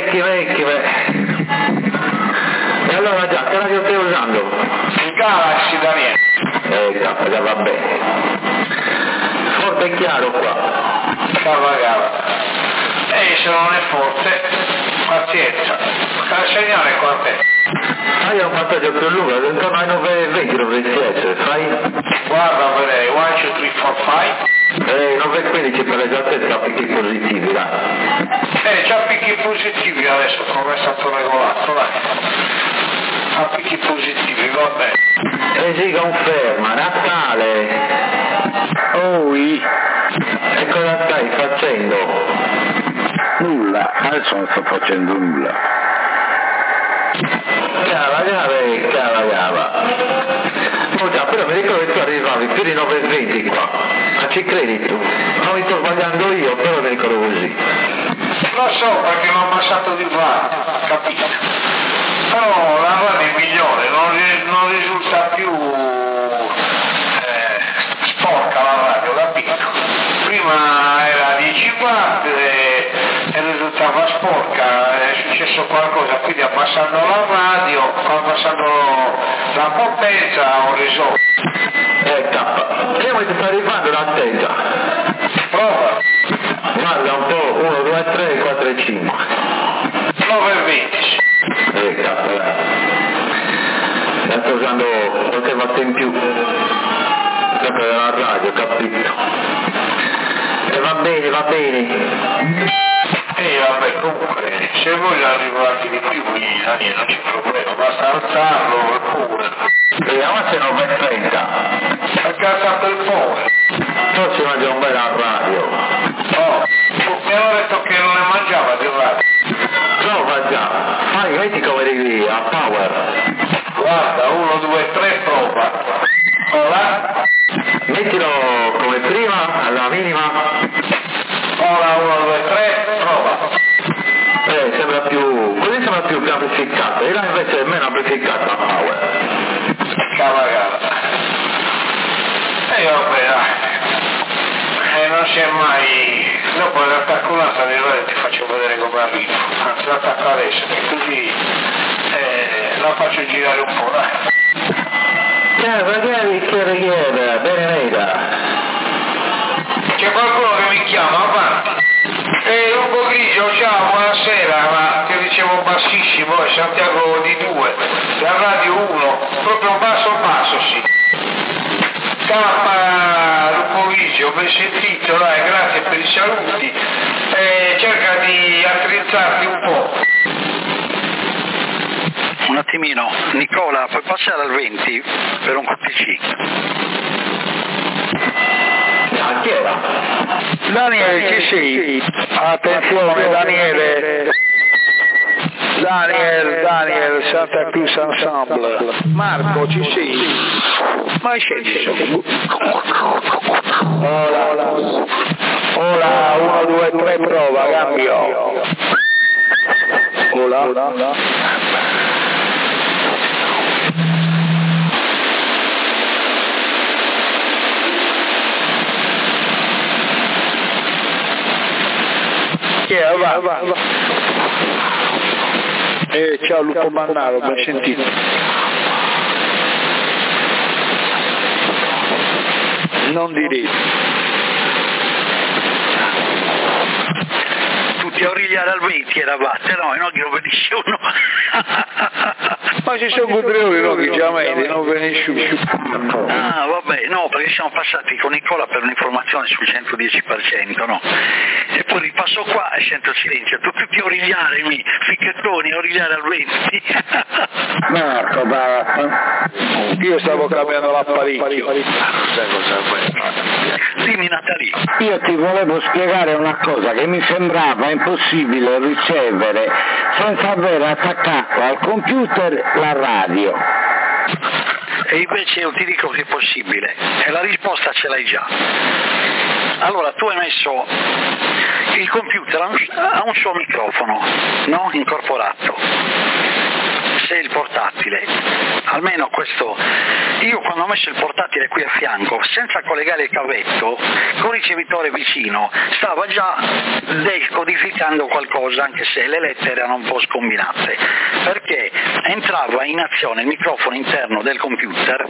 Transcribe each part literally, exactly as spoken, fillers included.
vecchi vecchi, beh. E allora già, che radio stai usando? Il Galaxy, Daniele. Eh, cazzo, già va bene. Forte e chiaro qua. Cava, cava. E se non è forte, pazienza. Il segnale è con te. Ah, io ho un passaggio più lungo, intorno ai nove e venti dovresti essere, fai? Guarda a vedere, uno, due, tre, quattro, cinque. Eh, nove e quindici per l'esattezza, picchi positivi, dai. Eh, già picchi positivi adesso, come è stato regolato, dai. A picchi positivi, va bene. E si conferma, Natale. Oh, sì. E cosa stai facendo? Nulla, adesso non sto facendo nulla. Cava, cava, cava, cava. Oh già, però mi ricordo che tu arrivavi più di nove e venti qua. Ma ci credi tu? Non mi sto sbagliando io, però mi ricordo così. Lo so perché l'ho abbassato di radio, capito? Però la radio è migliore, non, non risulta più eh, sporca la radio, capito? Prima era a dieci watt e, e risultava sporca, è successo qualcosa, quindi abbassando la radio, abbassando la potenza ho risolto. Eh, cappa. Vediamo che ti sta arrivando la testa. Prova. Guarda un po', uno, due, tre, quattro e cinque. nove e venti. Eh, cappa, dai. La sto usando qualche volta in più. Sempre dalla radio, capito? E va bene, va bene. E vabbè, comunque, se voglio arrivarti di più, Daniele, non c'è problema, basta alzarlo pure. Vediamo se non è trenta. Perché ha alzato il power. Non si mangia un bel al radio. Oh, mi hanno detto che non ne mangiava di radio. No, va già. Fai, vedi come arrivi a power. Guarda, uno, due, tre, prova. Ora. Mettilo come prima, alla minima. Ora, uno, due, tre, prova. Eh, sembra più... così sembra più amplificato. E là invece è meno amplificato a power. Cavagata. E vabbè, dai. E non si è mai... Dopo l'attacco un'altra di radio ti faccio vedere come arrivo. Anzi, l'attacco adesso, che così eh, la faccio girare un po', dai. Ciao, ragazzi, che richiede, benvenuta. C'è qualcuno che mi chiama, avanti. E Lupo Grigio, ciao, buonasera, ma ti dicevo bassissimo, è Santiago di due, la radio uno, proprio basso basso, sì. Ciao Lupo Grigio, ben sentito, dai, grazie per i saluti, e cerca di attrezzarti un po'. Un attimino, Nicola, puoi passare al venti per un Q T C? Ah, chi era? Daniele, ci sei? Attenzione, Daniele. Daniel, Daniel, Santa Cruz Ensemble. Marco, ci sei? Ma scendi. Ora, ora, uno, due, tre, prova, cambio. Ora. Yeah, va, va, va. Eh, ciao Lupo Mannaro, ben sentito. Non direte. Tutti a origliare al venti eravate, no? E non che non ve nessuno. Ma ci sono Gudrioli, no? Che già vedi, non ve nessuno. Ah, vabbè, no, perché siamo passati con Nicola per un'informazione sul centodieci per cento, no? E poi ripasso qua e sento il silenzio, tutti a origliare, mi, ficchettoni, a origliare al venti. Marco, basta. Io stavo cambiando l'apparecchio. Sai cosa vuoi? Dimmi Natalì. Io ti volevo spiegare una cosa che mi sembrava impossibile ricevere senza aver attaccato al computer la radio. E invece io ti dico che è possibile e la risposta ce l'hai già. Allora tu hai messo il computer ha un, ha un suo microfono, no? Incorporato. se il portatile, almeno questo, io quando ho messo il portatile qui a fianco, senza collegare il cavetto, con il ricevitore vicino, stava già decodificando qualcosa, anche se le lettere erano un po' scombinate, perché entrava in azione il microfono interno del computer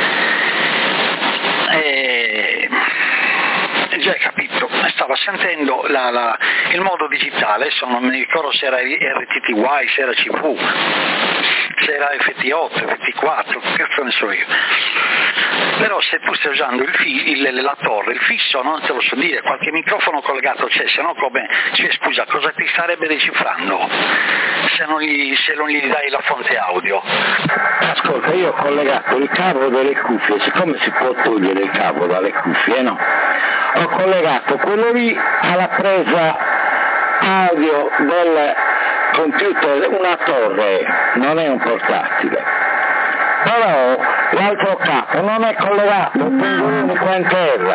e... già hai capito, stava sentendo la, la, il modo digitale, adesso non mi ricordo se era R T T Y, se era C V, se era F T otto, F T quattro, che cazzo ne so io. Però se tu stai usando il fi, il, la torre, il fisso non te lo so dire, qualche microfono collegato c'è, se no come, cioè, scusa, cosa ti starebbe decifrando se non gli, se non gli dai la fonte audio? Ascolta, io ho collegato il cavo delle cuffie, siccome si può togliere il cavo dalle cuffie, no? Ho collegato quello lì alla presa audio del computer, una torre, non è un portatile. Però l'altro capo non è collegato, tengo l'unico in terra.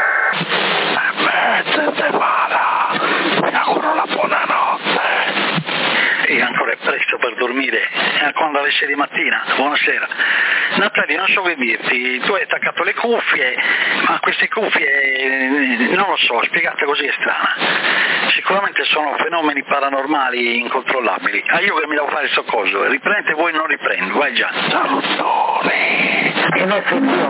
Mettete mala, vi auguro una buonanotte. E ancora è presto per dormire, è quando alle sei di mattina. Buonasera. Natali, non so che dirti, tu hai attaccato le cuffie, ma queste cuffie, non lo so, spiegate così è strana. Sicuramente sono fenomeni paranormali incontrollabili. Ah, io che mi devo fare sto coso, riprende voi non riprendo, vai già. Salutoni. E noi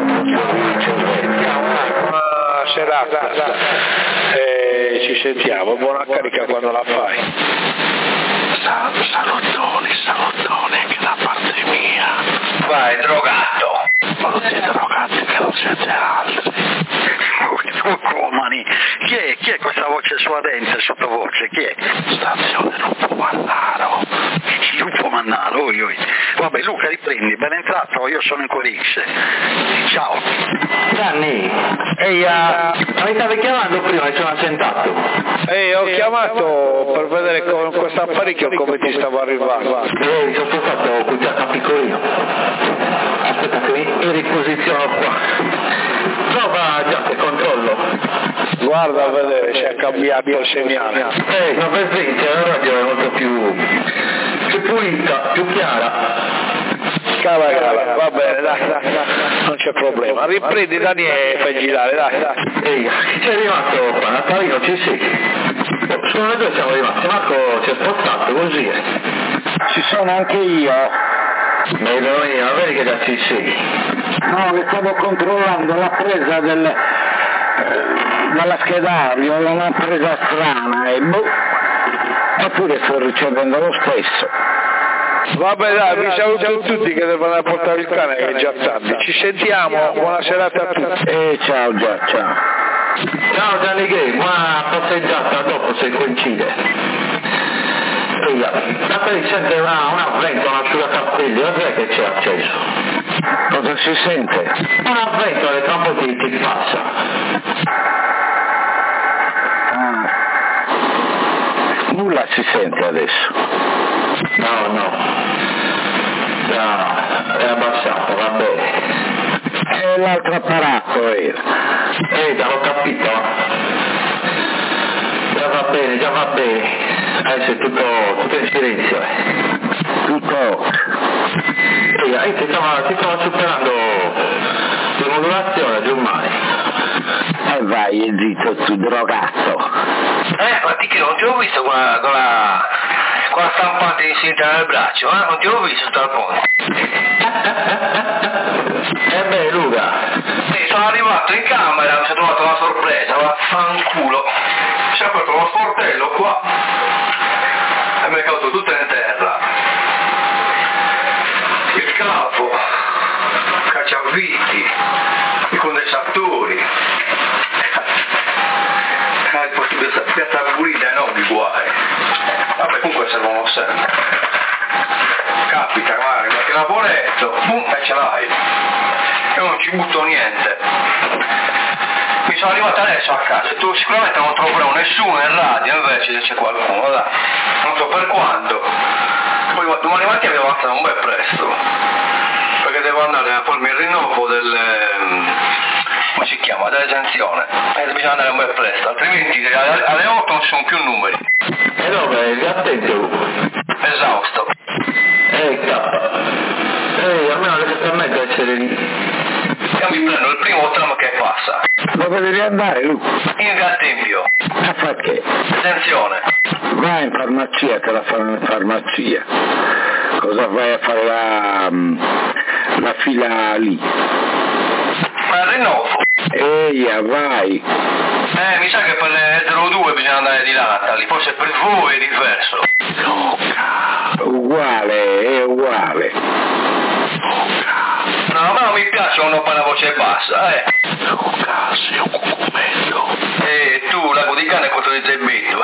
Buona serata. E ci sentiamo, buona carica quando la fai. Salutoni, salutoni, che da parte mia. Vai, drogato. Ma non siete drogati, che non siete altri. Mani, chi è, chi è questa voce suadente sottovoce? Chi è? Stazione Lupo Mannaro. Lupo Mannaro, oi, oi. Vabbè, Luca, riprendi, ben entrato, io sono in Querix. Ciao. Gianni, ehi, uh, mi stavi chiamando prima, ci sono assentato. Ehi, ho chiamato per vedere con questo apparecchio come ti stavo arrivando. Ehi, ci ho spostato qui a piccolino. Aspetta che mi riposiziono qua. Prova già che controllo. Guarda a vedere, ci ha cambiato il segnale. Ehi, ma per esempio la radio è molto più, più pulita, più chiara. Cava, cava, va bene, dai, dai, dai, non c'è problema. Riprendi Dani e fai girare, dai, dai. Ehi, chi c'è rimasto qua? Natalino, ci sei? Sono noi due siamo rimasti, Marco si è spostato così. Ci sono anche io. Medolina, vedi che già ci sei? No, mi stavo controllando la presa del, eh, della schedario, è una presa strana e boh, eppure sto ricevendo lo stesso. Vabbè dai, vi saluto tutti che devono andare a portare il cane che è già tardi. Ci sentiamo, buona serata a tutti. E ciao già, ciao. Ciao Gianni Gay, buona passeggiata dopo se coincide. Ehi, da qui sente una, una ventola, un asciugacapelli, cos'è che c'è acceso? Cosa si sente? Una ventola che tra un po' ti, ti passa. Ah. Nulla si sente adesso. No, no. No, è abbassato, va bene. E l'altro apparato era. Ehi, l'ho capito. Già va bene, già va bene. Adesso è tutto, tutto in silenzio. Tutto. Ehi, ti stava, ti stava superando la modulazione, Giummai. E vai, zitto, tu drogato. Eh, ma ti che non ti ho visto con la, con la, con la stampante di sinistra nel braccio, eh? Non ti ho visto dal ponte. Eh beh, Luca. Sì, sono arrivato in camera, mi sono trovato una sorpresa, vaffanculo. Si è aperto uno sportello qua e mi è caduto tutto in terra. Il capo, cacciaviti, i condensatori. Il posto di piazza pulita e non di guai. Vabbè, comunque servono sempre. Capita, magari qualche lavoretto, boom, e ce l'hai. Io non ci butto niente. Mi sono arrivato adesso a casa, tu sicuramente non troverò nessuno in radio, invece c'è qualcuno, dai. Non so per quando. Poi domani mattina devo alzare un bel presto. Perché devo andare a farmi il rinnovo del... come si chiama? Dell'esenzione. E bisogna andare un bel presto, altrimenti alle otto non ci sono più numeri. E dove? Attento. Esausto. Ehi, K. essere lì. Io mi prendo il primo tram che passa. Dove devi andare, Luca? In Via Tempio. A far che? Attenzione. Vai in farmacia, te la fanno in farmacia. Cosa vai a fare la, la fila lì? Ma il rinnovo. Eia, vai. Eh, mi sa che per le zero due bisogna andare di là, Natali, forse per voi è diverso. Luca. Uguale, è uguale. No, a me non mi piace quando parla a voce bassa, eh. Luca, sei un cucumento. E tu, lago di cane contro di zebbetto.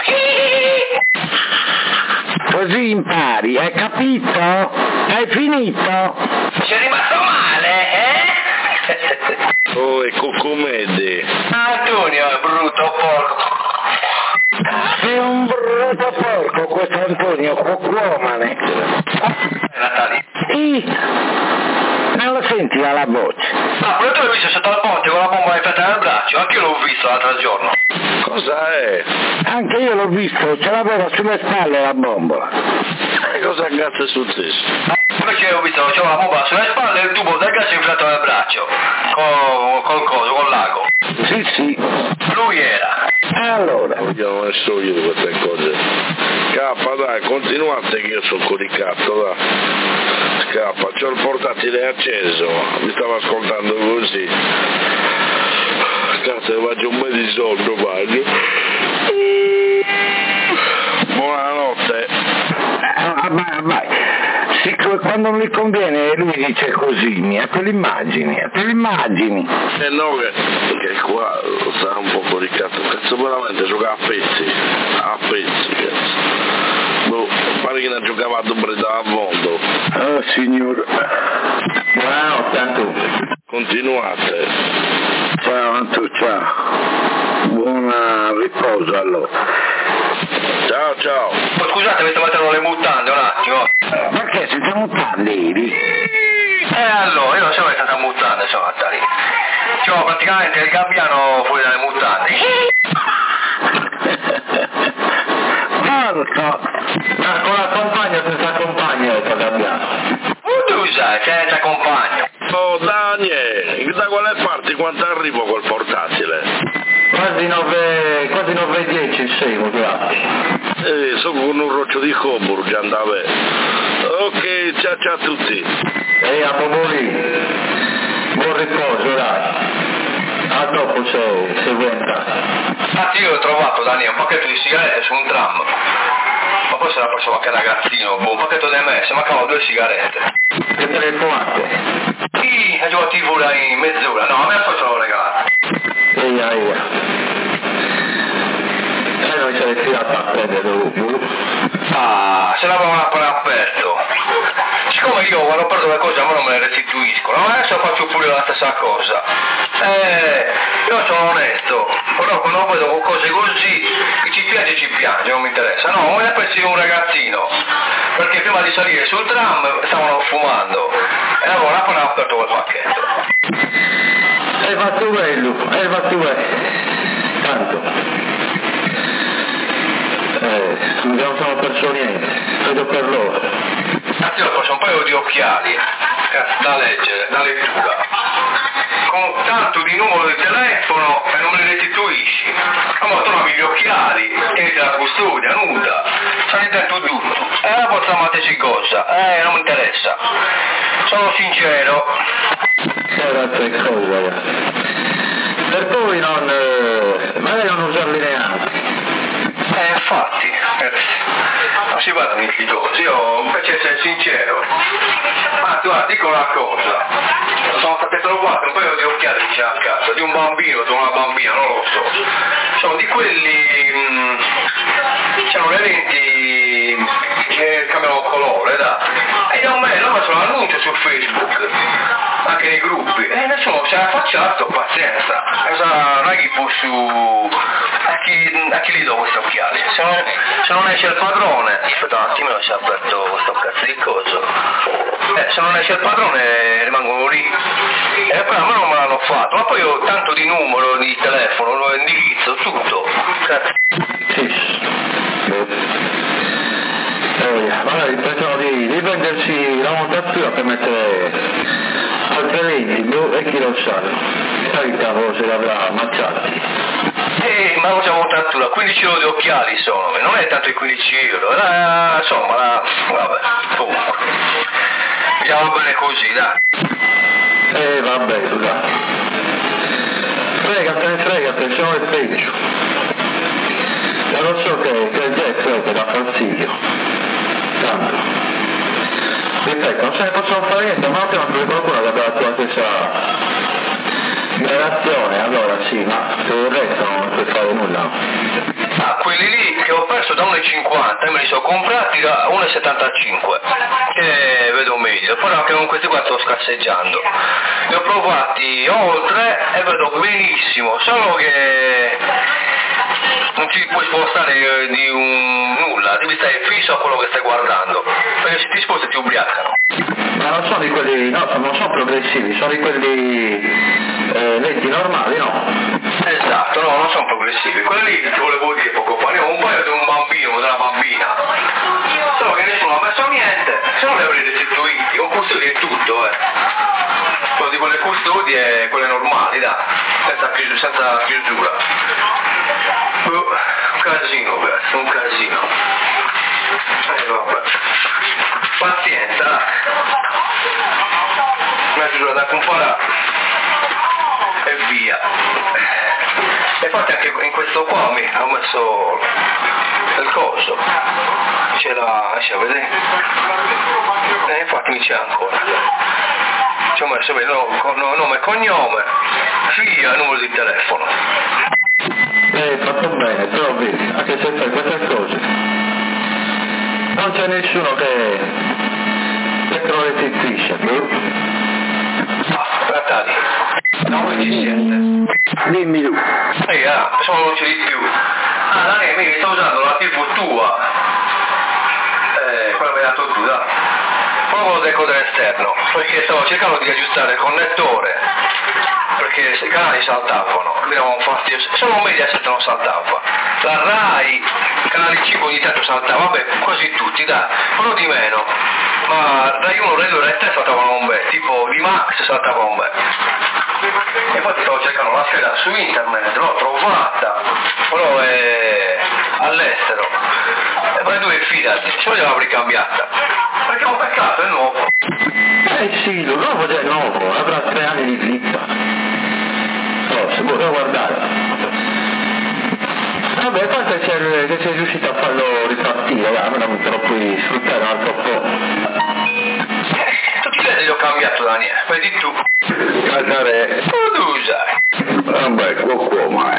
Così impari, hai capito? Hai finito? Ci è rimasto male, eh? Oh, è cucumede. Antonio è brutto porco. Sei un brutto porco questo Antonio, cucumane. Natali. Sì. Non lo senti dalla voce? Ah, però tu l'hai visto sotto al ponte con la bomba infettata nel braccio? Anche io l'ho visto l'altro giorno. Cosa è? Anche io l'ho visto, ce l'aveva sulle spalle la bombola. E cosa cazzo è successo? Invece ho visto che c'era la bomba sulle spalle e il tubo del gas inflato nel braccio. Col, col coso, col lago. Sì, sì. Lui era. Allora. Io non ne so io di queste cose. Scappa dai, continuate che io sono coricato, dai. Scappa, c'ho il portatile acceso, mi stavo ascoltando così. Cazzo, faccio un bel di sonno, bagno. Buonanotte. Ah, vai, vai. Sì, quando non gli conviene lui dice così, a te l'immagini, a te l'immagini. E no che, che qua sta un po' coricato, cazzo veramente gioca a pezzi, a pezzi, cazzo. Boh, pare che ne giocava a Dubreda a mondo. Oh signor. Buonanotte a tutti. Continuate. Ciao Antu, ciao. Buon riposo allora. Ciao ciao. Oh, scusate, mi sto mettendo le mutande un attimo. Perché senza mutande eri? Eh allora, io non so che senza mutande sono Natali. C'ho praticamente il gabbiano fuori dalle mutande. Porco! Ah, con la compagna o senza compagna il gabbiano? Tu sai, senza compagno. Oh Daniel, da quale parti quanto arrivo col portatile? Quasi nove, quasi nove e dieci sei, grazie. Eh, sono con un roccio di Coburg, andava. Ok, ciao ciao a tutti. E a Boboli, buon riposo, dai. A dopo se, se vuoi entrare. Infatti io ho trovato, Dani, un pacchetto di sigarette su un tram. Ma poi se l'ha preso qualche ragazzino, boh, un pacchetto di M S, mancavano due sigarette. Che te le fumate? Sì, ha giocato in vula in mezz'ora. No, a me poi ce l'ho regalato. Eia, eia. E noi ce l'hai tirata a prendere dopo. Ah, se l'avevano appena aperto. Siccome io quando perdo le cose a me non me le restituiscono, adesso faccio pure la stessa cosa. Eh, io sono onesto, però quando vedo cose così, chi ci piace ci piace, non mi interessa. No, me ne pensi un ragazzino, perché prima di salire sul tram stavano fumando e avevano appena aperto quel pacchetto. Hai fatto bello, hai fatto bello. Tanto. Eh, non abbiamo solo perso niente, vedo per loro. Anzi, ho preso un paio di occhiali, cazzo, da leggere, da lettura, con tanto di numero di telefono e non me li restituisci. Ma trovi gli occhiali, tieniti la custodia, nuda, sono dentro tutto. Eh, poi chiamateci cosa, eh, non mi interessa. Sono sincero. Era che cosa, per cui non, eh, magari non usarli neanche. Eh, infatti, eh, non si va da fiducia, io invece essere sincero. Ma tu guarda, dico una cosa, sono state trovate un paio di occhiali vicino a casa, di un bambino, di una bambina, non lo so. Sono di quelli, mh, c'erano le lenti che cambiano colore, da. E io a me l'ho messo l'annuncio su Facebook, anche nei gruppi, e nessuno si è affacciato, pazienza. Cosa non è che posso... A chi, a chi li do questi occhiali? Se non, se non esce il padrone, aspetta un attimino si è aperto questo cazzo di coso. Eh, se non esce il padrone rimangono lì. E poi a me non me l'hanno fatto, ma poi ho tanto di numero, di telefono, indirizzo, tutto. Cazzo. Eh, magari pensano di, di vendersi la montatura per mettere Altrimenti, boh, e chi lo sa? Sai il capo se l'avrà ammazzati. Eh, ma non siamo tanto là, quindici euro di occhiali sono, non è tanto i quindici euro, la, insomma, la, vabbè, comunque. Andiamo bene così, dai. Eh, vabbè, tu dai. Frega, te ne frega, pensiamo il peggio. E lo so che, che il jet è da fastidio. Tanto. Ripeto, non se ne possono fare niente, ma non che qualcuno che abbia la tua stessa relazione, allora sì, ma se il resto non puoi fare nulla. Ah, quelli lì che ho perso da uno e cinquanta e me li sono comprati da uno e settantacinque, che vedo meglio, però che con questi qua sto scarseggiando. Li ho provati oltre e vedo benissimo, solo che non ci puoi spostare di un nulla, devi stare fisso a quello che stai guardando, perché se ti sposti ti ubriacano. Ma non sono di quelli, no, non sono progressivi, sono di quelli eh, lenti normali, no? Esatto, no, non sono progressivi, quelli lì ti volevo dire poco fa, ne ho un paio di un bambino, della bambina, solo che nessuno ha messo niente, se non li avrei restituiti, con custodi e tutto, eh. Quello di quelle custodie, quelle normali, dai, senza, chius- senza chiusura. Uh, un casino, questo, un casino. Eh, vabbè. Pazienza, dai. Una chiusura da comprare e via. E infatti anche in questo qua mi ho messo il coso, c'è la, c'è, vedete? E infatti mi c'è ancora. Ci ho messo il nome, nome e cognome, figlia e numero di telefono. Eh, fatto bene, però vedi, anche se fai queste cose, non c'è nessuno che, che te lo restituisce, più. Ah, Natali, no, che ci siete? Dimmi tu. Ehi, ah, sono non c'è di più. Ah, Dani, mi sto usando la tivù tua. Eh, quella mi hai dato tu, dai. Proprio il decoder esterno, perché stavo cercando di aggiustare il connettore, perché i canali saltavano, mi dava un fastidio, solo Mediaset non saltava. La Rai, canale cinque ogni tanto saltava, vabbè, quasi tutti, dai, uno di meno. Ma Rai uno, Rai due, Rai tre saltavano un bel, tipo di Max saltava un bel. E infatti stavo cercando la scheda su internet, l'ho trovata, però è all'estero. E poi due fidati, se voglio l'avrei cambiata. Perché è un peccato, è nuovo. Eh sì, lo nuovo è nuovo, avrà tre anni di vita. Forse, vuoi guardare. Vabbè, quanto che sei, che sei riuscito a farlo ripartire, allora non te lo puoi sfruttare un altro po'. Eh, tutti i led li ho cambiato, Daniele, vedi tu. Casare. Tu sai. Vabbè, qua qua mai.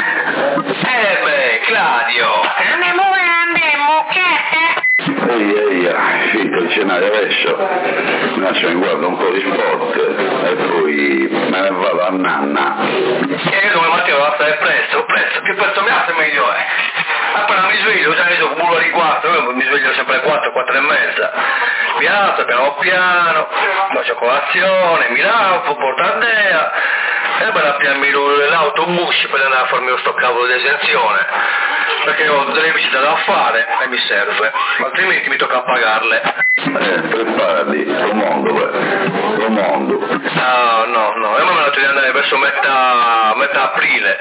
Eh beh, Claudio. Andiamo, andiamo, che? Ehi, ehi, finito il scenario adesso, adesso mi guardo un po' di sport e poi me ne vado a nanna. E io domani mattina devo stare presto, presto, più presto mi alzo meglio è. Appena mi sveglio, già adesso bulo di quattro, io mi sveglio sempre alle quattro, quattro e mezza. Mi alzo piano piano, faccio colazione, mi lavo, porto a Dea, e poi appiamo l'autobus per andare a farmi questo cavolo di esenzione, perché ho delle visite da fare e mi serve, altrimenti mi tocca pagarle. Eh, preparati, lo mondo, beh, lo mondo. No, no, no, io mi ho detto di andare verso metà, metà aprile.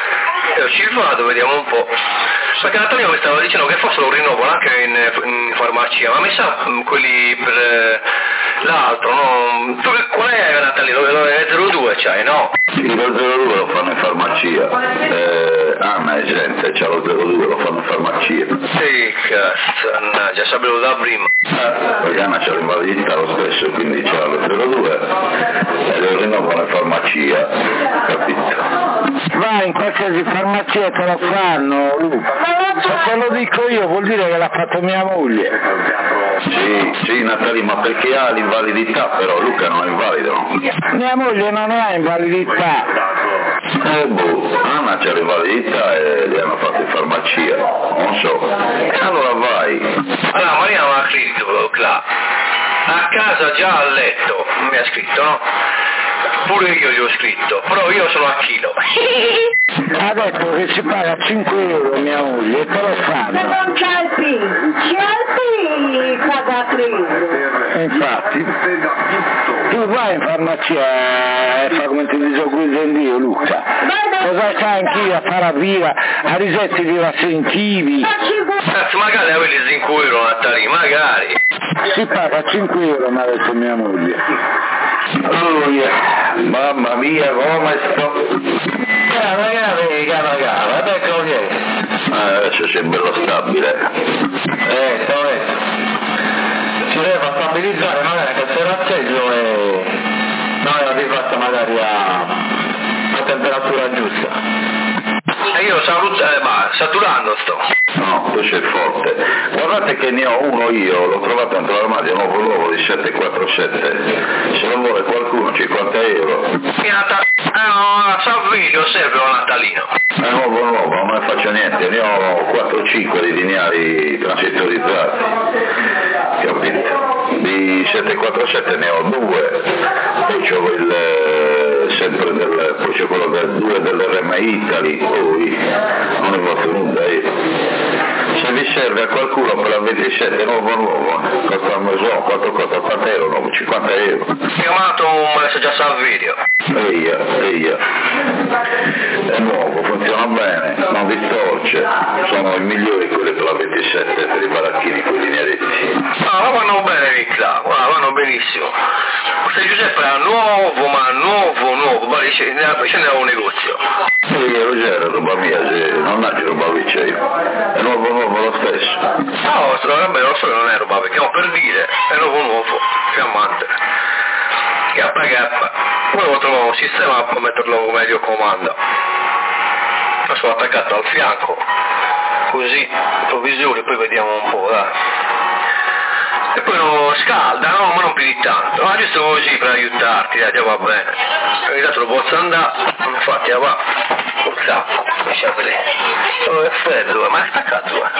Io ci vado, vediamo un po'. Perché Antonio mi stava dicendo che forse lo rinnovano anche in, in farmacia, ma mi sa quelli per eh, l'altro, no? Tu qual è Natalino? Lo zero due c'hai, no? Sì, lo zero due lo fanno in farmacia. Eh, Anna è gente, c'ha lo zero due, lo fanno in farmacia. Sì, cazzo, già sapevo da prima. Eh, perché Anna c'ha l'invalidità lo stesso, quindi c'ha lo zero due e lo rinnovano in farmacia, capito? Vai in qualsiasi farmacia te lo fanno, Luca. Se te lo dico io vuol dire che l'ha fatto mia moglie. Sì, sì Natali, ma perché ha l'invalidità però, Luca non è invalido, no? Mia moglie non ha invalidità. Eh boh, Anna c'ha l'invalidità e li hanno fatto in farmacia, non so. E allora vai. Allora Maria mi ha scritto, là, a casa già a letto, mi ha scritto, no? Pure io gli ho scritto, però io sono a chilo. Ha detto che si paga cinque euro mia moglie e te lo fanno. Non c'è il PIL, c'è il PIL, paga tre euro. Infatti, tu tu vai in farmacia e fa come ti disoccupo in Dio, Luca. Cosa c'hai anch'io a fare a viva, a risetti di rassentivi? Cazzo, magari avevi cinque euro Natalì, magari. Si paga cinque euro, mi ha detto mia moglie. Alleluia, mamma mia, come sto? Gara, gara, gara, gara, ecco che è. Eh, adesso sei bello stabile. Eh, sto è. Si deve far stabilizzare magari questo razzeggio e noi lo rifatta magari a, a temperatura giusta. E io salut- eh, ma saturando sto. No, tu sei forte. Guardate che ne ho uno io, l'ho trovato dentro l'armadio nuovo nuovo di sette quattro sette. Se lo vuole qualcuno, cinquanta euro. Nata- eh, no, sa video serve un natalino. È nuovo nuovo, non me ne faccio niente, ne ho quattro cinque di lineari transitorizzati. Capito? Di sette quattro sette ne ho due, poi c'ho il eh, sempre del, poi c'è quello del due dell'R M I Italy, poi non ne faccio nulla io. Se vi serve a qualcuno per la ventisette nuovo nuovo, costa un meso, quanto costa? ottanta euro, no, cinquanta euro. Chiamato un messaggio sa video. Eia, eia. È nuovo, funziona bene, non distorce, sono i migliori quelli per la ventisette, per i baracchini, quelli neretti. Ah, vanno bene lì là, vanno benissimo. Se Giuseppe era nuovo, ma nuovo, nuovo, ma ce n'era un negozio. Sì, Ruggero, roba mia, sì, non è roba vicina io, è nuovo nuovo lo stesso. No, vabbè, lo so che non è roba, perché no, per dire, è nuovo nuovo, fiammante. Chiappa chiappa. Poi devo trovare un sistema per metterlo meglio comanda. Sono attaccato al fianco, così, provvisori, poi vediamo un po', dai. E poi lo scalda, no, ma non più di tanto, ma giusto così per aiutarti, dai, già va bene. Ogni tanto lo posso andare, infatti va, un sacco, lascia vedere. Oh, è freddo, ma è staccato, eh.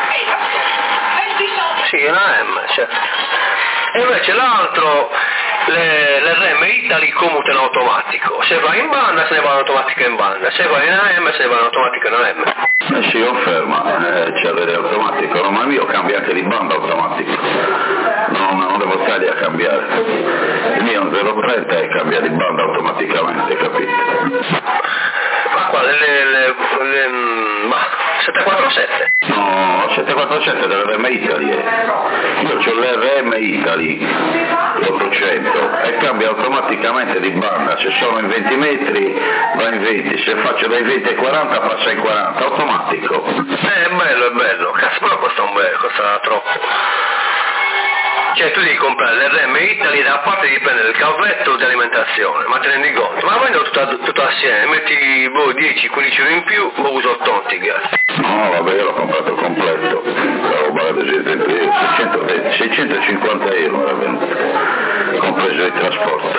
Sì, è una M, certo. E invece l'altro, le, l'R M Italy commute in automatico, se va in banda se ne va in automatica in banda, se va in A M se ne va in automatica in A M. Eh sì, conferma, eh, c'è l'automatico, no, ma il mio cambia anche di banda automatico, non, non devo stare a cambiare, il mio è un zero trenta e cambia di banda automaticamente, capito? Ma qua le, le, le ma sette quattro sette? No, sette quattro sette dell'R M Italy, eh. Io ho l'R M Italy, l'ottocento, e cambia automaticamente di banda, se sono in venti metri va in venti, se faccio dai venti ai quaranta passa in quaranta, automatico. Eh, è bello, è bello, cazzo, però costa un bel, costa troppo. Cioè tu devi comprare l'R M Italy, da parte di prendere il cavetto di alimentazione, ma te ne rendi conto? Ma prendo tutto, tutto assieme, metti boh, dieci quindici euro in più, boh, uso tonti gas. No, vabbè, io l'ho comprato completo, la roba da seicentocinquanta euro era venuta, compreso il trasporto.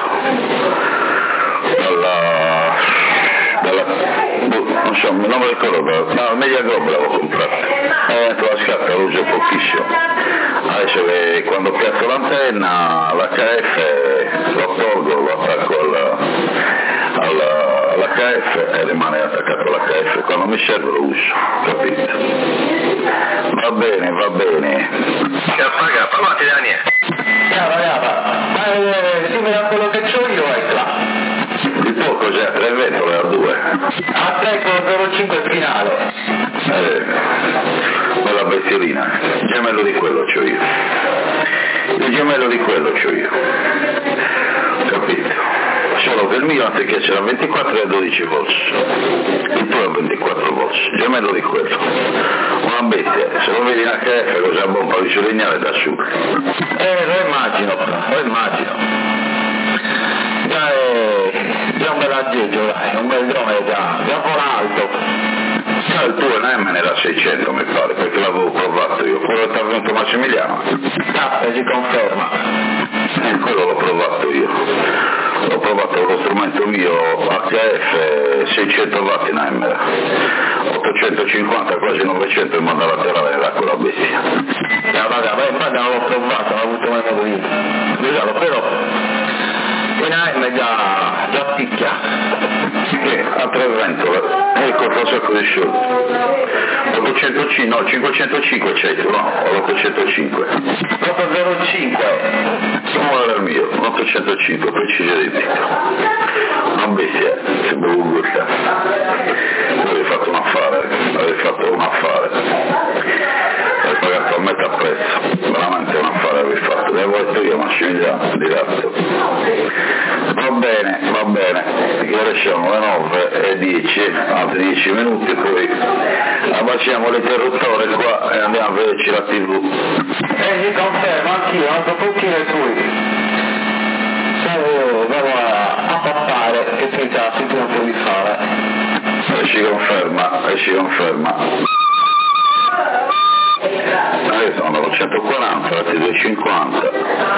Dalla, dalla, non so, non me lo ricordo, ma Media Globe l'avevo comprato, eh, la scarta lo uso pochissimo. Adesso che quando piazzo l'antenna, l'H F lo tolgo, lo attacco alla, alla, all'H F e rimane attaccato all'H F, quando mi serve lo uso, capito? Va bene, va bene. Cappa cappa, ma ti da niente. Cava, cava, ma eh, simile a quello che c'ho io è là. Il tuo cos'è? A tre ventole o a due? A tre con zero cinque finale. Eh, quella bestiolina, il gemello di quello c'ho io. Il gemello di quello c'ho io. Capito? Solo che il mio anziché c'era ventiquattro e dodici volts. Il tuo è ventiquattro volts, il gemello di quello. Una bestia, se lo vedi in H F cos'è un buon palicio lineare da su. Eh, lo immagino, lo immagino. Già è, già un bel aggeggio, dai, un bel drone già, già un alto. No, il tuo è una M era seicento mi pare, perché l'avevo provato io, quello che è venuto Massimiliano. Ah, si conferma. Eh, quello l'ho provato io. Ho provato lo strumento mio H F seicento watt in A M, ottocentocinquanta, quasi novecento in moda laterale, era quella bestia. No, vabbè, ma infatti non l'ho provato, non ho avuto mai modo di usarlo, però in A M già, già picchia. Che a tre ventole, ecco il sacco di sciolto. ottocentocinque, no, cinquecentocinque c'è tu, no, l'ottocentocinque. ottocentocinque. Come era il mio, ottocentocinque. centocinque, preciso identico. Non bestia, se bevo gusta. Avevi fatto un affare, avevi fatto un affare. Hai pagato a metà prezzo, veramente un affare avevi fatto. Le avevo detto io, Massimiliano, di razzo. Va bene, va bene, che ora siamo le nove e dieci, altri dieci minuti, poi abbasciamo l'interruttore qua e andiamo a vederci la tivù. Eh, mi confermo, anch'io, non so pochino e poi. Stavo, vado a, a pappare e senza sentire un po' di fare. E ci conferma, e ci conferma. Adesso sono centoquaranta, altri duecentocinquanta.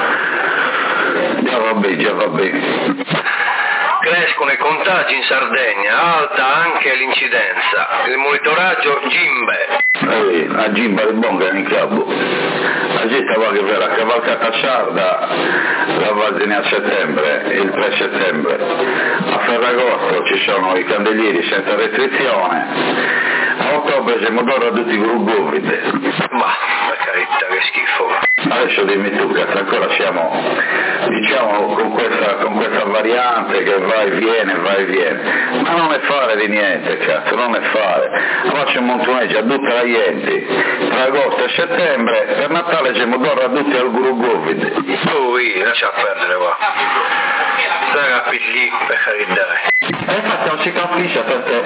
Già va bene, già va bene. Crescono i contagi in Sardegna, alta anche l'incidenza. Il monitoraggio Gimbe. Eh, la Gimba di Bonga in cabo. La gente va che verrà cavalcata sarda la va a settembre, il tre settembre. A Ferragosto ci sono i candelieri senza restrizione. A ottobre siamo d'ora tutti i gruppi. Ma, per carità, che schifo. Adesso dimmi tu, cazzo, ancora siamo, diciamo, con questa, con questa variante che va e viene, va e viene. Ma non è fare di niente, cazzo, non è fare. Ma c'è un montoneggia, tutta la gente. Tra agosto e settembre, per Natale siamo d'ora tutti al gruppo. Poi, lascia perdere qua. Stai capiti lì, per carità. E infatti non si capisce perché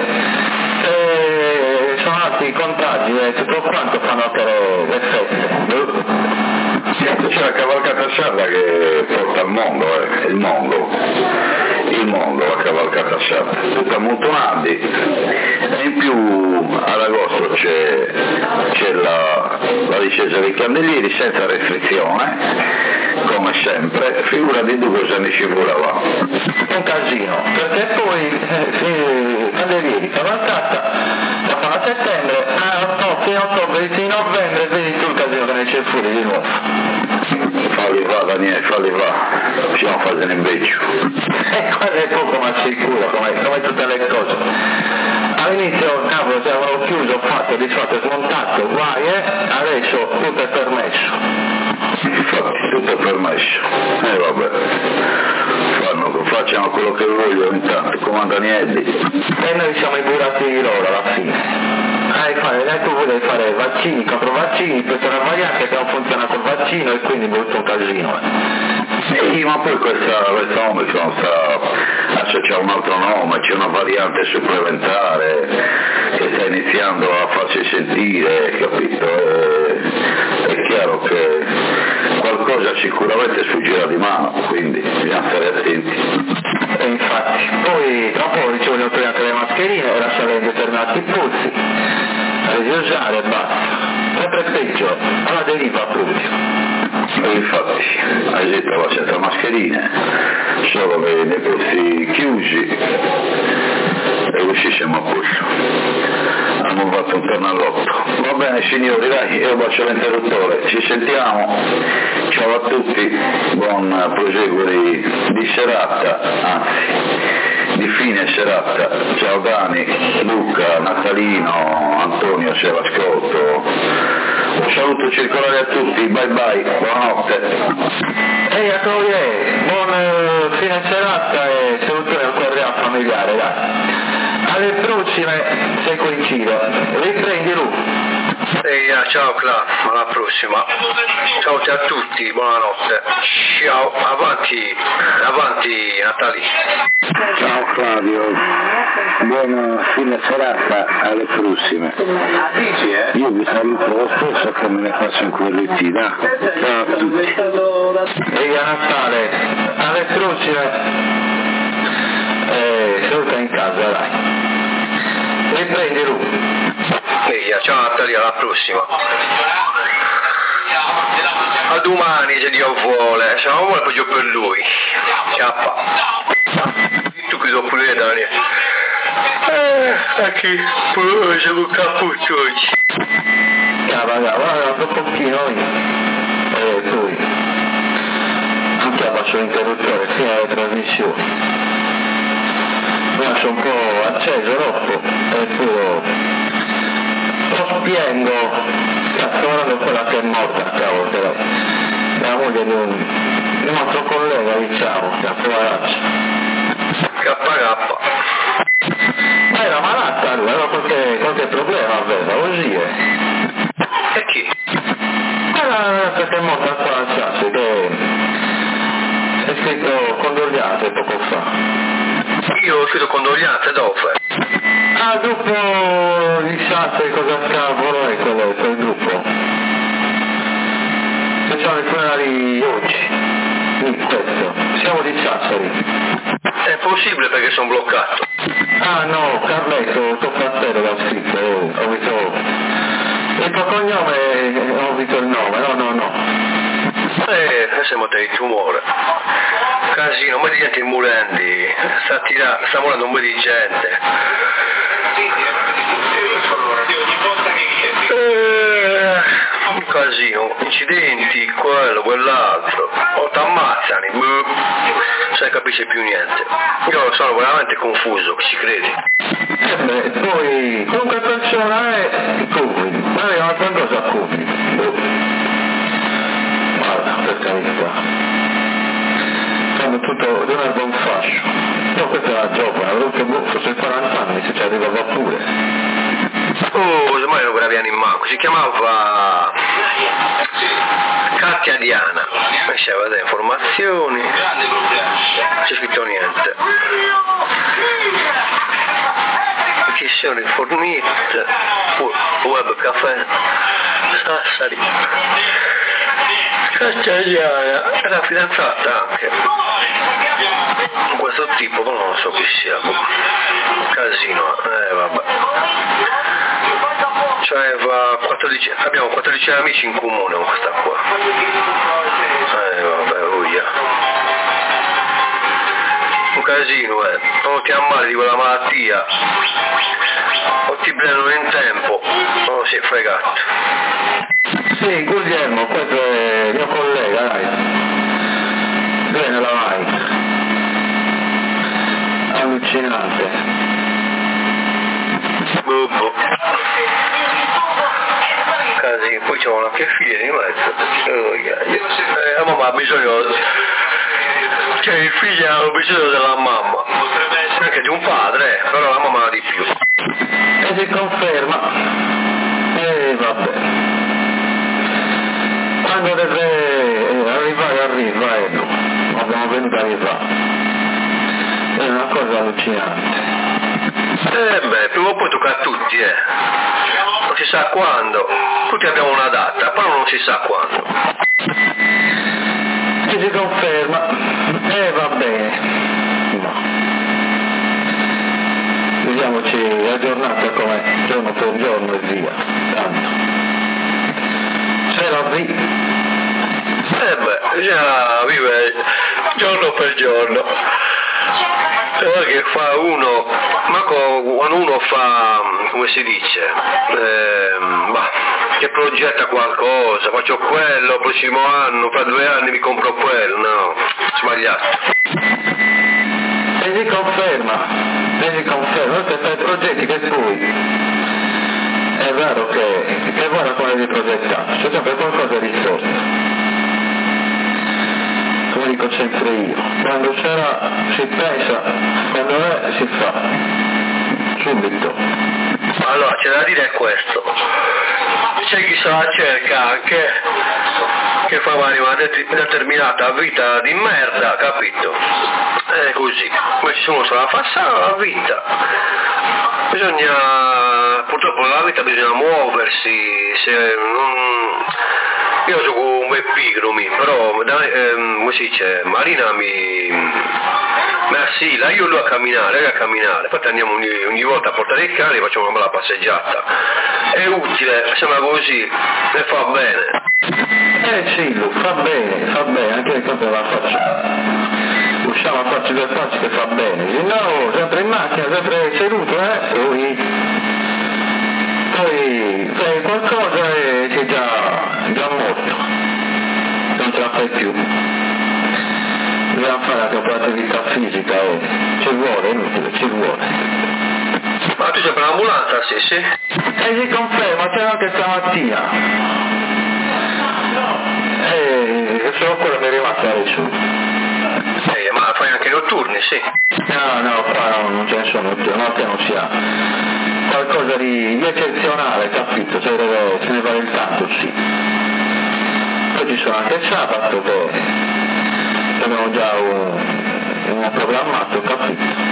eh, sono alti i contagi e tutto quanto fanno per le feste. C'è la cavalcata sarda che porta al mondo, eh, il mondo, il mondo, la cavalcata sarda, tutta ammontonati e in più ad agosto c'è, c'è la, la discesa dei candelieri senza restrizione, come sempre, figura di due cosa ne ci voleva. Un casino, perché poi eh, candelieri, cavalcata, la fanno a settembre, a ottobre, a ottobre, in novembre, vedi tu il casino che ne c'è fuori di nuovo. Falli va Daniele, falli va, stiamo facendo invece. E quello è poco ma sicuro, come, come tutte le cose. All'inizio, cavolo, se avevo chiuso, fatto, disfatto, smontato, guai, eh? Adesso tutto è permesso. Infatti, tutto è permesso. E eh, vabbè, fanno, facciano quello che vogliono intanto, comanda Agnelli. E noi siamo i burattini loro alla fine. Eh, fare, tu vuoi fare vaccini contro vaccini, questa è una variante che non funziona col vaccino e quindi brutto un casino. Eh. Sì, ma poi questa, questa Omicron sta, c'è un altro nome, c'è una variante supplementare che sta iniziando a farsi sentire, capito? E, è chiaro che qualcosa sicuramente sfuggirà di mano, quindi bisogna stare attenti. E infatti, poi dopo ci vogliono togliere anche le mascherine e lasciare in determinati puzzi, riusare e basta. Sempre peggio, alla deriva proprio. E infatti, la gente va senza mascherine, solo nei, nei posti chiusi e così siamo a posto. Abbiamo fatto un pernallotto. Va bene signori, dai, io bacio l'interruttore, ci sentiamo, ciao a tutti, buon proseguo di, di serata, anzi, di fine serata, ciao Dani, Luca, Natalino, Antonio se l'ascolto, un saluto circolare a tutti, bye bye, buonanotte. Ehi a Cogliere, buon eh, fine serata e salutare al correo familiare, dai. Alle prossime, se coincido, riprendi Lu. Ehi, ciao Cla, alla prossima. Ciao a tutti, buonanotte. Ciao, avanti, avanti Natali. Ciao Flavio, buona fine serata, alle prossime. Io vi saluto lo stesso che me ne faccio in quell'ettina. Ciao a tutti. Ehi a Natale, alle prossime. Eh, saluta in casa, dai. Riprendi Lu. Ehi, ciao Natali, alla prossima. A domani se Dio vuole, se non vuole peggio per lui. Ciappa. Tu che sono pulito Daniele. Eh, anche poi siamo un cappuccio oggi. Cava, guarda, un pochino io. E poi anche abbasso l'interruttore fino alla trasmissione. Lascio un po' acceso troppo e poi lo spiego, cazzo guardando quella che è morta, cavolo, però la moglie di un il nostro collega, diciamo, che ha poveraccio. K K. Ma era malata lui, aveva qualche, qualche problema, aveva, così è. E chi? Era perché è morta qua a Sassi, che è scritto condoglianze poco fa. Io ho scritto condoglianze, dove? Ah, gruppo di Sassi, cosa cavolo è quello, quel gruppo? Facciamo i funerali oggi, in questo, siamo di Sassari. È possibile perché sono bloccato. Ah no, Carletto, tuo fratello l'ha scritto, ho visto il tuo cognome, ho visto il nome, no, no, no. Eh, siamo te il tumore. Casino, un po' di gente in Murendi, sta, tira, sta morendo un po' di gente. Eh, un casino, incidenti, quello, quell'altro, o t'ammazzano, non si capisce più niente. Io sono veramente confuso, ci credi? Eh beh, poi, comunque persona è il Covid, ma è un'altra cosa Covid. Guarda, per carità. Fanno tutto di un erba un fascio. No, questa è la giovane, avevo avuto buffo, sui quaranta anni, se ci arrivava pure. Oh, ormai non graviano in manco, si chiamava Katia Diana, faceva delle informazioni, non c'è scritto niente. Chissione fornite, web caffè, Sassari. Katia Diana, era fidanzata anche. Questo tipo, non lo so chi sia, casino, eh vabbè. Cioè va quattordici, abbiamo quattordici amici in comune con questa qua. Eh vabbè, uia. Un casino, eh. O ti ammali di quella malattia, o ti prendono in tempo, o si è fregato. Sì, Guglielmo, questo è il mio collega, dai. Bene, la vai. Allucinante. Bobo. Casino, poi c'è una che figlia di mezzo. Oh, yeah. eh, la mamma ha bisogno, cioè il figlio ha bisogno della mamma, anche di un padre, però la mamma ha di più. E si conferma. E vabbè. Quando deve arrivare arriva, ecco. Abbiamo venuto a arrivare. È una cosa allucinante. Eh beh, prima o poi tocca a tutti, eh. Non si sa quando. Tutti abbiamo una data, però non si sa quando. E si conferma. E va bene. No. Vediamoci aggiornata come giorno per giorno e via. Tanto. Se la vi. Eh beh, bisogna vivere giorno per giorno. Perché fa uno, ma quando uno fa, come si dice, eh, bah, che progetta qualcosa, faccio quello, prossimo anno, fra due anni mi compro quello, no, sbagliato. E si conferma, e si conferma, questi sono i progetti che poi, è vero che, che guarda come li progettate, c'è sempre qualcosa di storto. Come dico sempre io, quando c'era si pensa, quando è si fa, subito. Allora c'è da dire questo, c'è chi se la cerca anche, che fa magari una det- determinata vita di merda, capito? È così, come ci sono se la fa la vita, bisogna, purtroppo nella vita bisogna muoversi, se non... Io gioco un bel pigro, però da, ehm, come si dice, Marina mi, mi assila, io lui a camminare, lei a camminare, poi andiamo ogni, ogni volta a portare il cane e facciamo una bella passeggiata. È utile, sembra così, e fa bene. Eh sì, Lu, fa bene, fa bene, anche quando la faccio. Usciamo a farci due passi che fa bene. Dice, no, sempre in macchina, sempre seduto, eh? Poi... Poi fai qualcosa e sei già, già morto, non ce la fai più. Bisogna fare anche un po' di attività fisica e ci vuole, è inutile, ci vuole. Ma tu sei per l'ambulanza, sì, sì? E si conferma, c'era anche stamattina. E solo quello mi è rimasta la nessuno. Eh, ma fai anche i notturni, sì. No, no, qua no, non ce ne sono, notte non si ha. Qualcosa di, di eccezionale, capito? Se, deve, se ne vale il tanto, sì. Poi ci sono anche il sabato che abbiamo già un, un programmato, capito?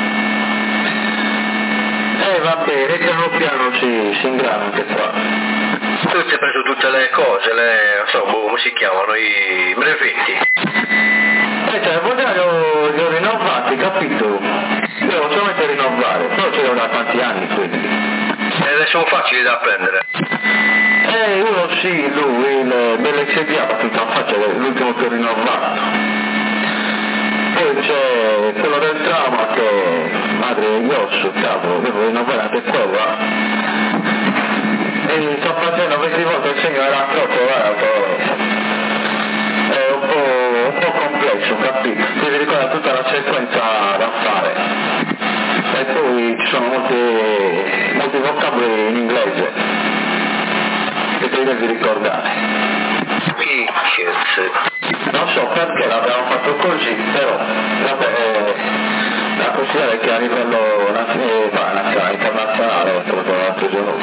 Eh va bene, piano piano si, si ingrana anche qua. Tu ti hai preso tutte le cose, le, non so, boh, come si chiamano, i brevetti? Eh, cioè, voi li ho, li ho rinnovati, capito? Io devo solamente rinnovare, però ce l'ho da tanti anni, quindi. E sono facili da prendere. Eh, uno sì, lui, il dell'X D ha tutta la faccia, l'ultimo che ho rinnovato. Poi c'è quello del trauma che, madre io osso, cavolo, devo rinnovare anche quello, e sto facendo venti volte il segno era troppo, guarda, è un po', un po' complesso, capito? Devi ricordare tutta la sequenza da fare. E poi ci sono molti, molti vocaboli in inglese che ti devi ricordare. Non so perché l'abbiamo fatto così, però vabbè, eh, da considerare che a livello nazionale, internazionale è stato l'altro giorno.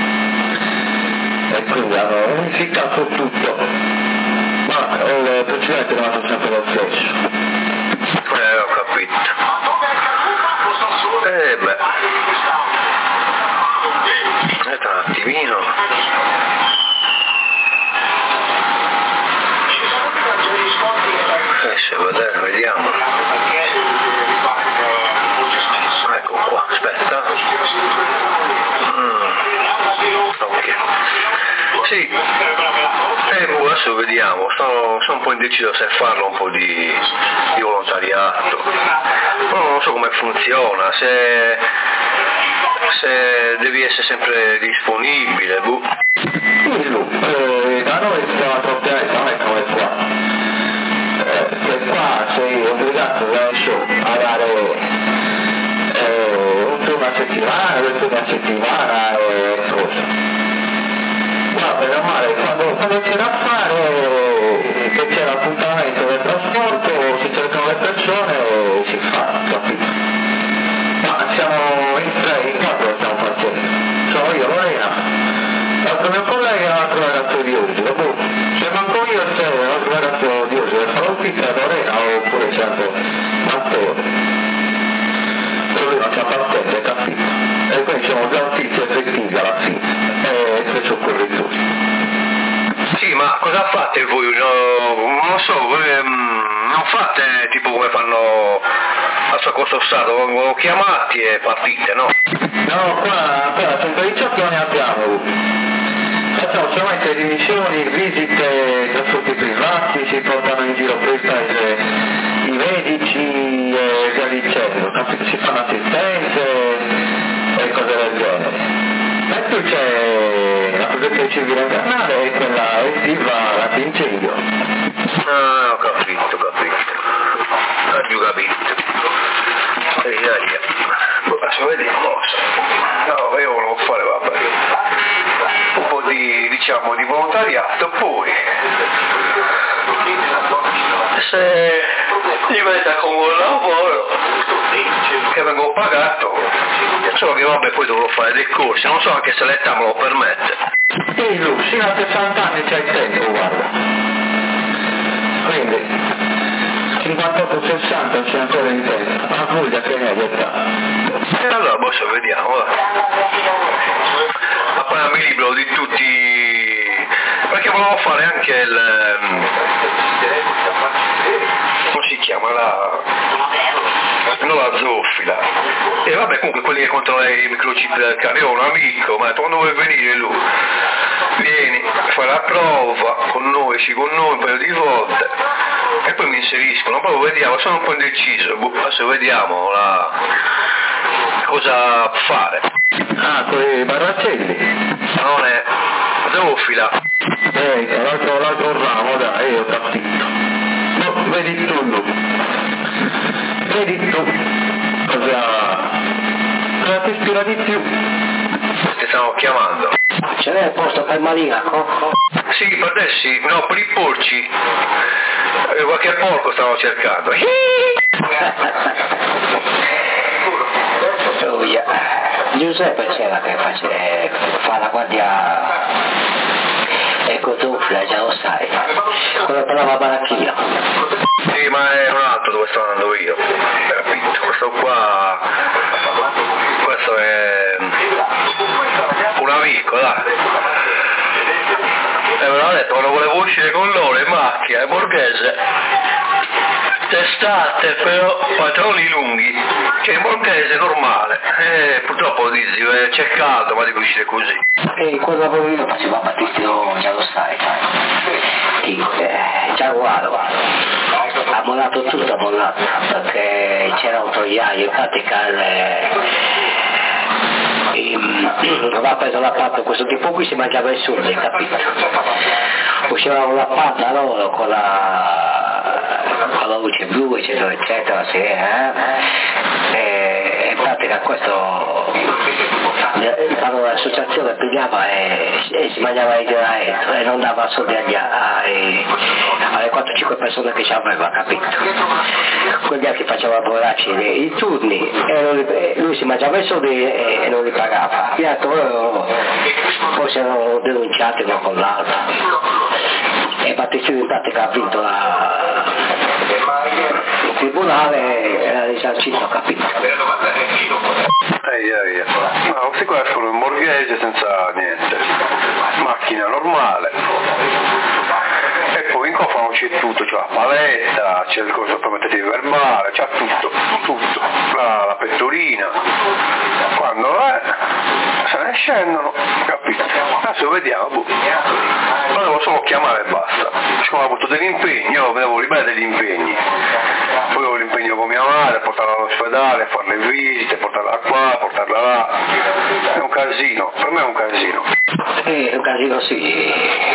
E quindi hanno unificato tutto, ma il presidente è rimasto sempre lo stesso. Eh, ho capito. Eh beh. Aspetta un attimino. Adesso vedere, vediamo. Ecco qua, aspetta. Mm. Ok. Sì, eh, adesso vediamo, sono, sono un po' indeciso se farlo un po' di, di volontariato, però non so come funziona, se, se devi essere sempre disponibile, boh. Sì, Lu, eh, da noi si chiama troppiare, non è come qua. Eh, che qua sei obbligato adesso a dare eh, un turno a settimana, due turni a settimana e cosa. Qua per male, quando, quando c'è da fare, che c'è l'appuntamento del trasporto, si cercano le persone e si fa, capito? Ma siamo in tre, in quattro lo stiamo facendo. Sono io, Lorena, l'altro mio collega e l'altro ragazzo di oggi. Dopo, se manco io c'è l'altro ragazzo di oggi, farò pizza a Lorena oppure c'è anche Matteo. Però lui non c'ha partente, capito? E quindi siamo già tizi effettivi alla fine. E tre soccorritori. Sì, ma cosa fate voi? No, non lo so, voi um, non fate tipo come fanno a Soccorso Stato, vengono chiamati e partite, no? No, qua ancora centodiciotto non ne abbiamo. Facciamo solamente dimissioni, visite, trasporti privati, si portano in giro per il paese i medici e via dicendo, capito? Si fanno assistenze e cose del genere. E poi c'è la protezione civile invernale e quella estiva la incendio. Ah, ho capito, ho capito. Ho giù capito. E via via. Boh, adesso vediamo. No, io volevo fare, vabbè, un po' di, diciamo, di volontariato, poi se diventa come un lavoro che vengo pagato, solo che vabbè poi dovrò fare dei corsi, non so anche se l'età me lo permette. Ehi Lu, fino a sessanta anni c'hai tempo, guarda. Quindi cinquantotto sessanta c'è ancora in tempo, a Puglia che ne hai età. E allora adesso vediamo, va. Appena mi libero di tutti, perché volevo fare anche il, come si chiama, la, non la zoofila, e vabbè comunque quelli che controllano i microchip del cane. Io ho un amico, mi ha detto quando vuoi venire lui, vieni, fai la prova con noi, esci con noi un paio di volte e poi mi inseriscono, poi vediamo, sono un po' indeciso, adesso vediamo la, cosa fare. Ah, con i barracelli? Non è zoofila. Eh, l'altro, l'altro ramo, dai, ho capito. No, vedi tu, Lu. Vedi tu cosa, cosa ti ispira di più? Ti stanno chiamando. Ce n'è posto per Malinaco? Sì, per adesso, no, per i porci. Eh, qualche porco stavo cercando. Oh, yeah. Giuseppe c'era che face, fa la guardia ecotufla, già lo sai, quello per la baracchina. Sì, ma è un altro dove sto andando io, capito? Questo qua, questo è un amico, dai. E me l'ha detto quando volevo uscire con loro in macchina, è borghese. D'estate però patroni lunghi, che in borghese è normale. E purtroppo dici, c'è caldo, ma devi uscire così. E quel lavoro io facevo a Battistino, già lo sai, sì, eh, già guarda, ha mollato tutto, ha mollato, perché c'era un troiaio, in pratica aveva preso la patta, questo tipo qui si mangiava i soldi, capito? Usciva con la patta loro, con la, con la luce blu, eccetera, eccetera, sì, eh? E in pratica questo, allora, l'associazione pigliava e, e si mangiava i diretto e non dava soldi agli, ai, alle quattro cinque persone che ci aveva, capito? Quelli che faceva lavorarci i turni e lui si mangiava i soldi e, e non li pagava. Gli altri poi si erano denunciati uno con l'altro e Battistino in pratica ha vinto la, il tribunale e l'ha risarcito, capito? Eia, eia. No, questi qua sono in borghese senza niente, macchina normale. E poi in cofano c'è tutto, c'è la paletta, c'è il coso per metterti il verbale, c'è tutto, tutto, la, la pettorina. Quando è, se ne scendono, capito? Adesso vediamo, boh. Ma devo solo chiamare e basta. Ci ho avuto degli impegni, io avevo libero degli impegni. Poi avevo l'impegno con mia madre, portarla all'ospedale, fare le visite, portarla qua, portarla là. È un casino, per me è un casino. Sì, è un casino sì.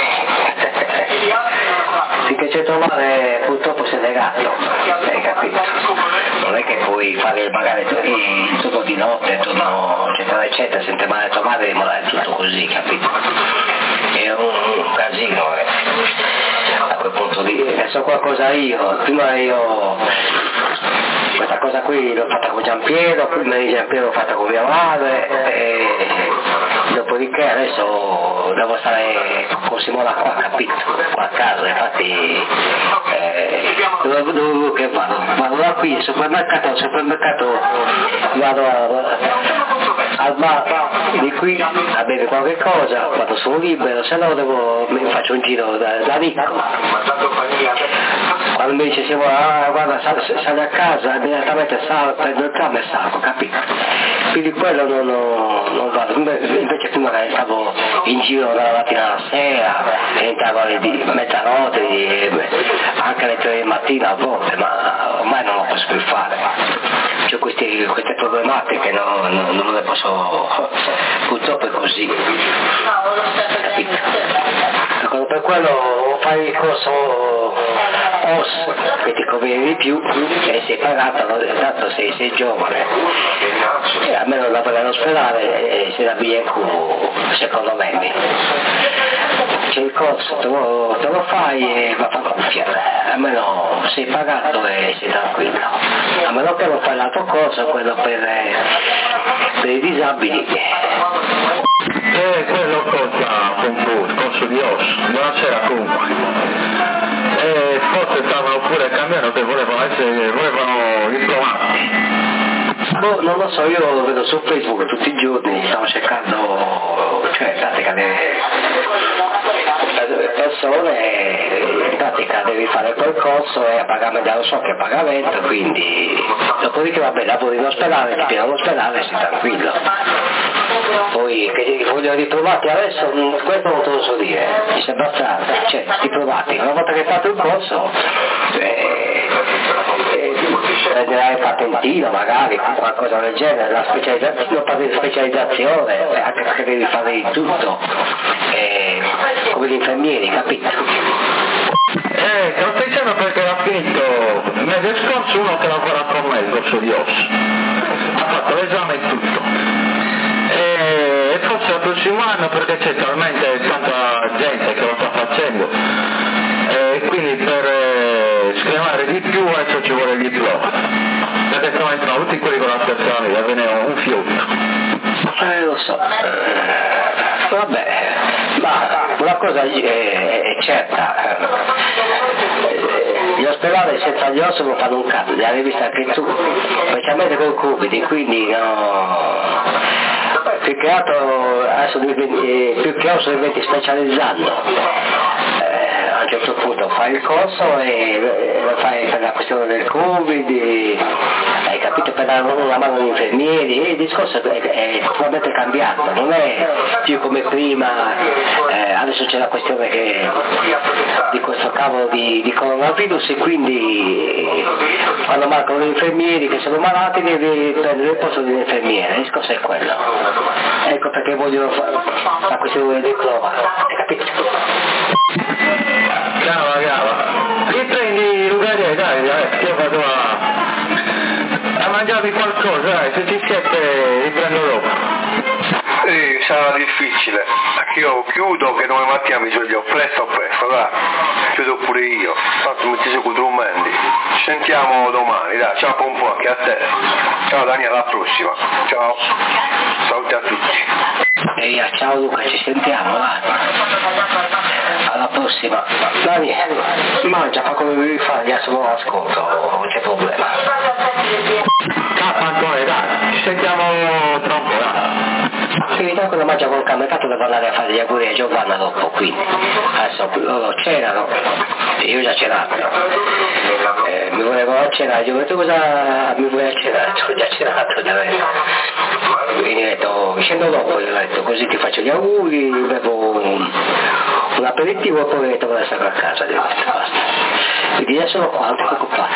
Finché c'è trovare purtroppo sei negato, hai capito? Non è che puoi fare magari il turno di notte, il turno eccetera eccetera, senza male tua madre è tutto così, capito? È un, un casino, eh. A quel punto di adesso qualcosa io, prima io questa cosa qui l'ho fatta con Giampiero, prima di Giampiero l'ho fatta con mia madre e dopodiché adesso devo stare con Simona qua, capito? Qua a casa, infatti eh, dove, dove che vado? Vado da qui, al supermercato, al supermercato vado a, al bar di qui a bere qualche cosa, quando sono libero, se no devo, mi faccio un giro da, da ricco. Quando mi dice siamo, ah, guarda, sali, sali a casa, immediatamente salgo, prendo il tram e salgo, capito? Quindi quello non, non, non vado, invece prima che stavo in giro dalla mattina alla sera, entravo alle di mezzanotte, anche alle tre del mattino a volte, ma ormai non lo posso più fare. C'ho questi, queste problematiche, no, non, non le posso, purtroppo è così, capito? Per quello fai il corso O S che ti conviene di più e sei pagato, tanto sei, sei giovane e almeno lavori all'ospedale e si dà via in culo, secondo me. C'è il corso, te lo, te lo fai e va a cuffia, almeno sei pagato e sei tranquillo, a meno che non fai l'altro corso, quello per, per i disabili. E quello costa un corso di O S, buonasera comunque. E forse stavano pure cambiando che volevano essere, volevano diplomati. Boh, non lo so, io lo vedo su Facebook tutti i giorni, stanno cercando, cioè in pratica le, le persone, in pratica devi fare quel corso e a pagamento, lo so che è a pagamento, quindi dopodiché vabbè, lavori in ospedale, ti pieno l'ospedale e sei tranquillo. Poi che vogliono diplomati adesso, questo non te lo so dire, mi sembra strano, cioè diplomati, una volta che fate un corso eh, eh, prenderai il patentino magari, qualcosa del genere, la specializzazione, non fate specializzazione, anche perché devi fare di tutto, eh, come gli infermieri, capito? Eh, te lo stai dicendo perché ha finito il mese scorso uno che lavora con me il corso di O S, ha fatto l'esame e tutto. E forse il prossimo anno perché c'è talmente tanta gente che lo sta facendo e quindi per eh, tremare di più, adesso ci vuole il diploma. Perché stiamo entrando tutti quelli con la terza vita, viene un fiuto. Eh, lo so. Vabbè, ma una cosa è, è certa. Gli ospedali senza gli osso non fanno un cazzo, l'avevi vista anche tu, specialmente con Covid, quindi no. Più che altro adesso più che altro diventi specializzando. Eh, a un certo punto fai il corso e lo fai per la questione del Covid, e, hai capito, per dare una mano agli infermieri, e il discorso è, è totalmente cambiato, non è più come prima, eh, adesso c'è la questione che, di questo cavolo di, di coronavirus, e quindi quando mancano gli infermieri che sono malati devi prendere il posto di un infermiere, il discorso è quello. Ecco perché voglio fare la questione del diploma, hai capito? Cava, cava. Riprendi Lucaria, dai, dai, che ho fatto a... a mangiarvi qualcosa, dai, se ti siete riprendo dopo. Sì, sarà difficile, perché io chiudo che domani mattina mi sveglio presto presto, dai, chiudo pure io, tanto metti su strumenti. Ci sentiamo domani, dai, ciao Pompo anche a te. Ciao Daniele, alla prossima. Ciao. Saluti a tutti. Ehi, ciao Luca, ci sentiamo, dai. Alla prossima. Dani, mangia, fa come devi fare, adesso non ascolto, non c'è problema. Cappa Antone, dai, ci sentiamo tra un po', dai. Sì, da quando mangia col camerato devo andare a fare gli auguri a Giovanna dopo, quindi adesso loro cenano, io già cenato, eh, mi volevo a cenare, io ho detto cosa mi vuoi a cenare, ho già cenato, già detto. Quindi ho detto, scendo dopo, gli ho detto, così ti faccio gli auguri, bevo un, un aperitivo e poi torno a casa, gli ho detto, basta. Quindi adesso sono qua, non ti preoccupare.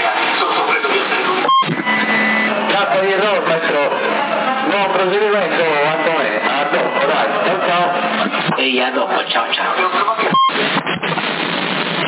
Grazie di errore, maestro. Buon proseguimento, Antone. A dopo, dai. Ciao ciao. E a dopo, ciao ciao.